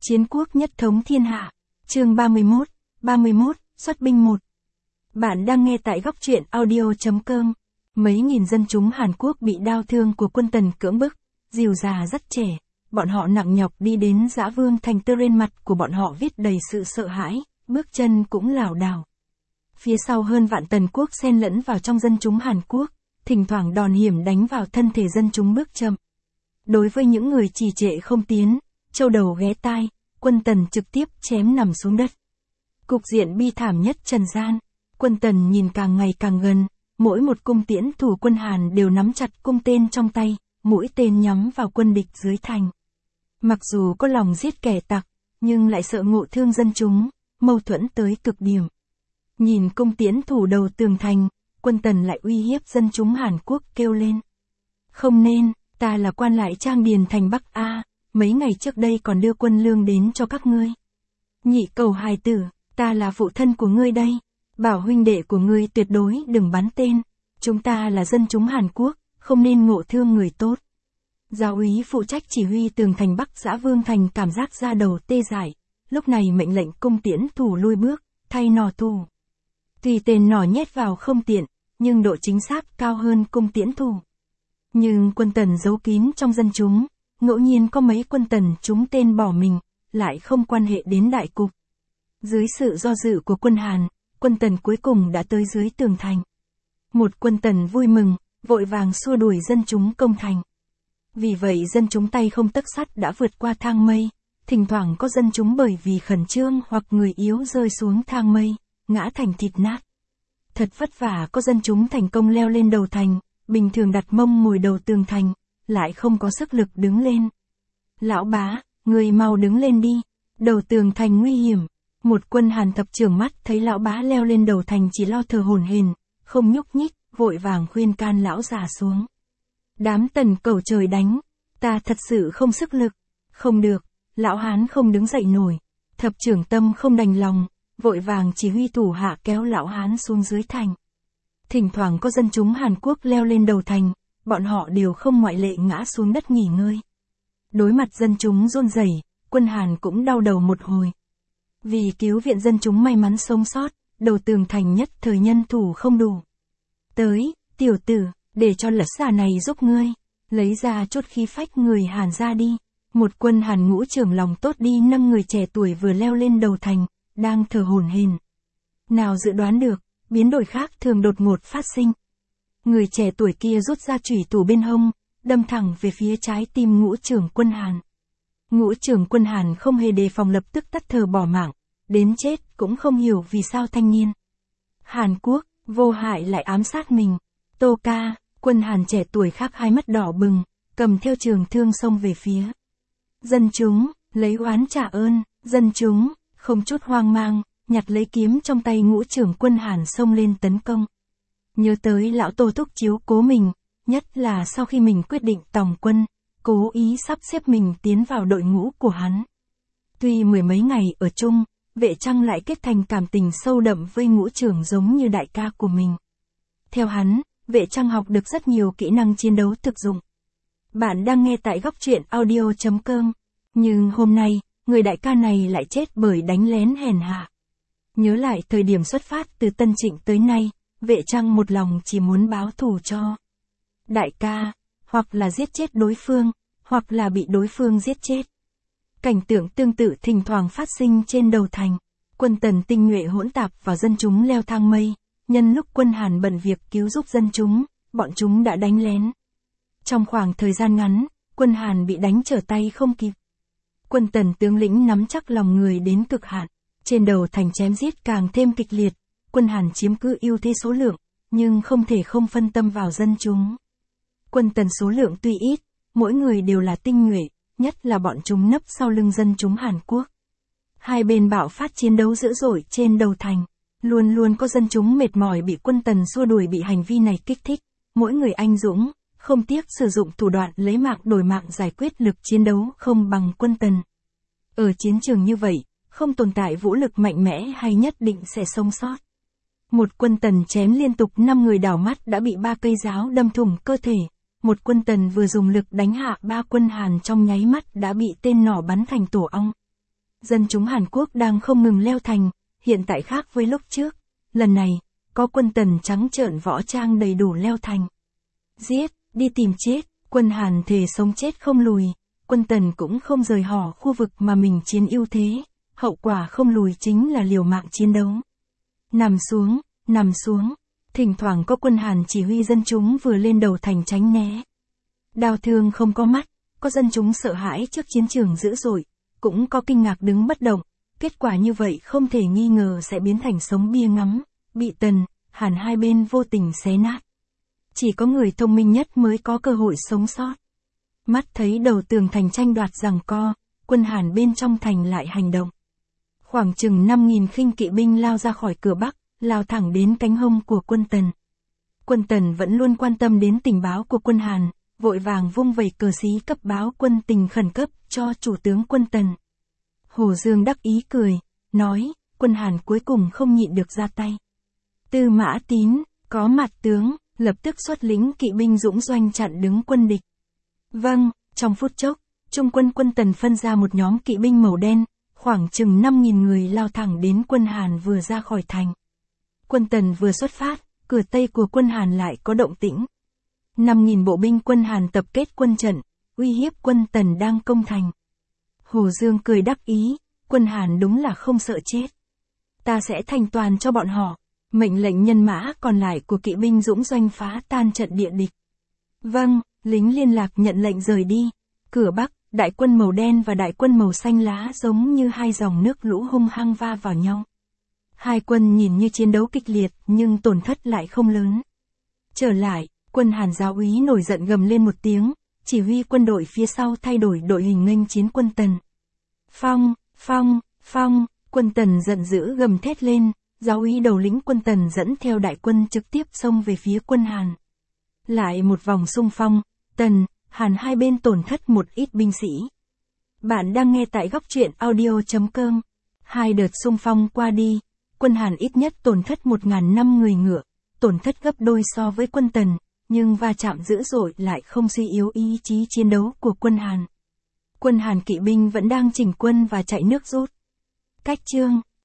Chiến quốc nhất thống thiên hạ. Chương 31, xuất binh 1. Bạn đang nghe tại góc truyện audio.com. Mấy nghìn dân chúng Hàn Quốc bị đao thương của quân Tần cưỡng bức, dìu già rất trẻ, bọn họ nặng nhọc đi đến Dã Vương thành, trên mặt của bọn họ viết đầy sự sợ hãi, bước chân cũng lảo đảo. Phía sau hơn vạn Tần quốc xen lẫn vào trong dân chúng Hàn Quốc, thỉnh thoảng đòn hiểm đánh vào thân thể dân chúng bước chậm. Đối với những người trì trệ không tiến, châu đầu ghé tai, quân Tần trực tiếp chém nằm xuống đất. Cục diện bi thảm nhất trần gian, quân Tần nhìn càng ngày càng gần, mỗi một cung tiễn thủ quân Hàn đều nắm chặt cung tên trong tay, mũi tên nhắm vào quân địch dưới thành. Mặc dù có lòng giết kẻ tặc, nhưng lại sợ ngộ thương dân chúng, mâu thuẫn tới cực điểm. Nhìn cung tiễn thủ đầu tường thành, quân Tần lại uy hiếp dân chúng Hàn Quốc kêu lên. Không nên, ta là quan lại Trang Điền thành Bắc A, mấy ngày trước đây còn đưa quân lương đến cho các ngươi. Nhị cầu hài tử, ta là phụ thân của ngươi đây, bảo huynh đệ của ngươi tuyệt đối đừng bắn tên, chúng ta là dân chúng Hàn Quốc, không nên ngộ thương người tốt. Giáo úy phụ trách chỉ huy tường thành Bắc Dã Vương thành cảm giác da đầu tê dại, lúc này mệnh lệnh cung tiễn thủ lui bước, thay nỏ thủ. Tùy tên nỏ nhét vào không tiện, nhưng độ chính xác cao hơn cung tiễn thủ. Nhưng quân Tần giấu kín trong dân chúng, ngẫu nhiên có mấy quân Tần trúng tên bỏ mình, lại không quan hệ đến đại cục. Dưới sự do dự của quân Hàn, quân Tần cuối cùng đã tới dưới tường thành. Một quân Tần vui mừng, vội vàng xua đuổi dân chúng công thành. Vì vậy dân chúng tay không tấc sắt đã vượt qua thang mây, thỉnh thoảng có dân chúng bởi vì khẩn trương hoặc người yếu rơi xuống thang mây, ngã thành thịt nát. Thật vất vả có dân chúng thành công leo lên đầu thành, bình thường đặt mông ngồi đầu tường thành, lại không có sức lực đứng lên. Lão bá, người mau đứng lên đi, đầu tường thành nguy hiểm. Một quân Hàn thập trưởng mắt thấy lão bá leo lên đầu thành chỉ lo thở hổn hển, không nhúc nhích, vội vàng khuyên can lão già xuống. Đám Tần cẩu trời đánh, ta thật sự không sức lực. Không được, lão hán không đứng dậy nổi. Thập trưởng tâm không đành lòng, vội vàng chỉ huy thủ hạ kéo lão hán xuống dưới thành. Thỉnh thoảng có dân chúng Hàn Quốc leo lên đầu thành, bọn họ đều không ngoại lệ ngã xuống đất nghỉ ngơi. Đối mặt dân chúng run rẩy, quân Hàn cũng đau đầu một hồi. Vì cứu viện dân chúng may mắn sống sót, đầu tường thành nhất thời nhân thủ không đủ. Tới, tiểu tử, để cho lật xà này giúp ngươi, lấy ra chút khí phách người Hàn ra đi. Một quân Hàn ngũ trưởng lòng tốt đi nâng người trẻ tuổi vừa leo lên đầu thành, đang thở hổn hển. Nào dự đoán được, biến đổi khác thường đột ngột phát sinh. Người trẻ tuổi kia rút ra chủy thủ bên hông, đâm thẳng về phía trái tim ngũ trưởng quân Hàn. Ngũ trưởng quân Hàn không hề đề phòng lập tức tắt thở bỏ mạng, đến chết cũng không hiểu vì sao thanh niên Hàn Quốc, vô hại lại ám sát mình. Tô ca, quân Hàn trẻ tuổi khác hai mắt đỏ bừng, cầm theo trường thương xông về phía dân chúng, lấy oán trả ơn, dân chúng, không chút hoang mang, nhặt lấy kiếm trong tay ngũ trưởng quân Hàn xông lên tấn công. Nhớ tới lão Tô thúc chiếu cố mình, nhất là sau khi mình quyết định tòng quân, cố ý sắp xếp mình tiến vào đội ngũ của hắn. Tuy mười mấy ngày ở chung, Vệ Trăng lại kết thành cảm tình sâu đậm với ngũ trưởng giống như đại ca của mình. Theo hắn, Vệ Trăng học được rất nhiều kỹ năng chiến đấu thực dụng. Bạn đang nghe tại góc truyện audio.com. Nhưng hôm nay, người đại ca này lại chết bởi đánh lén hèn hạ. Nhớ lại thời điểm xuất phát từ Tân Trịnh tới nay, Vệ Trăng một lòng chỉ muốn báo thù cho đại ca, hoặc là giết chết đối phương, hoặc là bị đối phương giết chết. Cảnh tượng tương tự thỉnh thoảng phát sinh trên đầu thành. Quân Tần tinh nhuệ hỗn tạp vào dân chúng leo thang mây, nhân lúc quân Hàn bận việc cứu giúp dân chúng, bọn chúng đã đánh lén. Trong khoảng thời gian ngắn, quân Hàn bị đánh trở tay không kịp. Quân Tần tướng lĩnh nắm chắc lòng người đến cực hạn, trên đầu thành chém giết càng thêm kịch liệt, quân Hàn chiếm cứ ưu thế số lượng, nhưng không thể không phân tâm vào dân chúng. Quân Tần số lượng tuy ít, mỗi người đều là tinh nhuệ, nhất là bọn chúng nấp sau lưng dân chúng Hàn Quốc. Hai bên bạo phát chiến đấu dữ dội trên đầu thành, luôn luôn có dân chúng mệt mỏi bị quân Tần xua đuổi bị hành vi này kích thích, mỗi người anh dũng, không tiếc sử dụng thủ đoạn lấy mạng đổi mạng giải quyết lực chiến đấu không bằng quân Tần. Ở chiến trường như vậy, không tồn tại vũ lực mạnh mẽ hay nhất định sẽ sống sót. Một quân Tần chém liên tục 5 người đảo mắt đã bị 3 cây giáo đâm thủng cơ thể. Một quân Tần vừa dùng lực đánh hạ 3 quân Hàn trong nháy mắt đã bị tên nỏ bắn thành tổ ong. Dân chúng Hàn Quốc đang không ngừng leo thành, hiện tại khác với lúc trước. Lần này, có quân Tần trắng trợn võ trang đầy đủ leo thành. Giết, đi tìm chết, quân Hàn thề sống chết không lùi, quân Tần cũng không rời bỏ khu vực mà mình chiếm ưu thế, hậu quả không lùi chính là liều mạng chiến đấu. Nằm xuống, thỉnh thoảng có quân Hàn chỉ huy dân chúng vừa lên đầu thành tránh né. Đao thương không có mắt, có dân chúng sợ hãi trước chiến trường dữ dội, cũng có kinh ngạc đứng bất động, kết quả như vậy không thể nghi ngờ sẽ biến thành sống bia ngắm, bị Tần, Hàn hai bên vô tình xé nát. Chỉ có người thông minh nhất mới có cơ hội sống sót. Mắt thấy đầu tường thành tranh đoạt giằng co, quân Hàn bên trong thành lại hành động. Khoảng chừng 5.000 khinh kỵ binh lao ra khỏi cửa Bắc, lao thẳng đến cánh hông của quân Tần. Quân Tần vẫn luôn quan tâm đến tình báo của quân Hàn, vội vàng vung vẩy cờ xí cấp báo quân tình khẩn cấp cho chủ tướng quân Tần. Hồ Dương đắc ý cười, nói, quân Hàn cuối cùng không nhịn được ra tay. Tư Mã Tín, có mặt tướng, lập tức xuất lĩnh kỵ binh dũng doanh chặn đứng quân địch. Vâng, trong phút chốc, trung quân quân Tần phân ra một nhóm kỵ binh màu đen, khoảng chừng 5.000 người lao thẳng đến quân Hàn vừa ra khỏi thành. Quân Tần vừa xuất phát, cửa tây của quân Hàn lại có động tĩnh. 5.000 bộ binh quân Hàn tập kết quân trận, uy hiếp quân Tần đang công thành. Hồ Dương cười đắc ý, quân Hàn đúng là không sợ chết. Ta sẽ thành toàn cho bọn họ, mệnh lệnh nhân mã còn lại của kỵ binh dũng doanh phá tan trận địa địch. Vâng, lính liên lạc nhận lệnh rời đi. Cửa Bắc, đại quân màu đen và đại quân màu xanh lá giống như hai dòng nước lũ hung hăng va vào nhau. Hai quân nhìn như chiến đấu kịch liệt nhưng tổn thất lại không lớn. Trở lại, quân Hàn giáo úy nổi giận gầm lên một tiếng, chỉ huy quân đội phía sau thay đổi đội hình nghênh chiến quân Tần. Phong, quân Tần giận dữ gầm thét lên, giáo úy đầu lĩnh quân Tần dẫn theo đại quân trực tiếp xông về phía quân Hàn. Lại một vòng xung phong, Tần, Hàn hai bên tổn thất một ít binh sĩ. Bạn đang nghe tại góc truyện audio.com. Hai đợt xung phong qua đi, quân Hàn ít nhất tổn thất 1.005 người ngựa, tổn thất gấp đôi so với quân Tần, nhưng va chạm dữ dội lại không suy yếu ý chí chiến đấu của quân Hàn. Quân Hàn kỵ binh vẫn đang chỉnh quân và chạy nước rút. Cách chương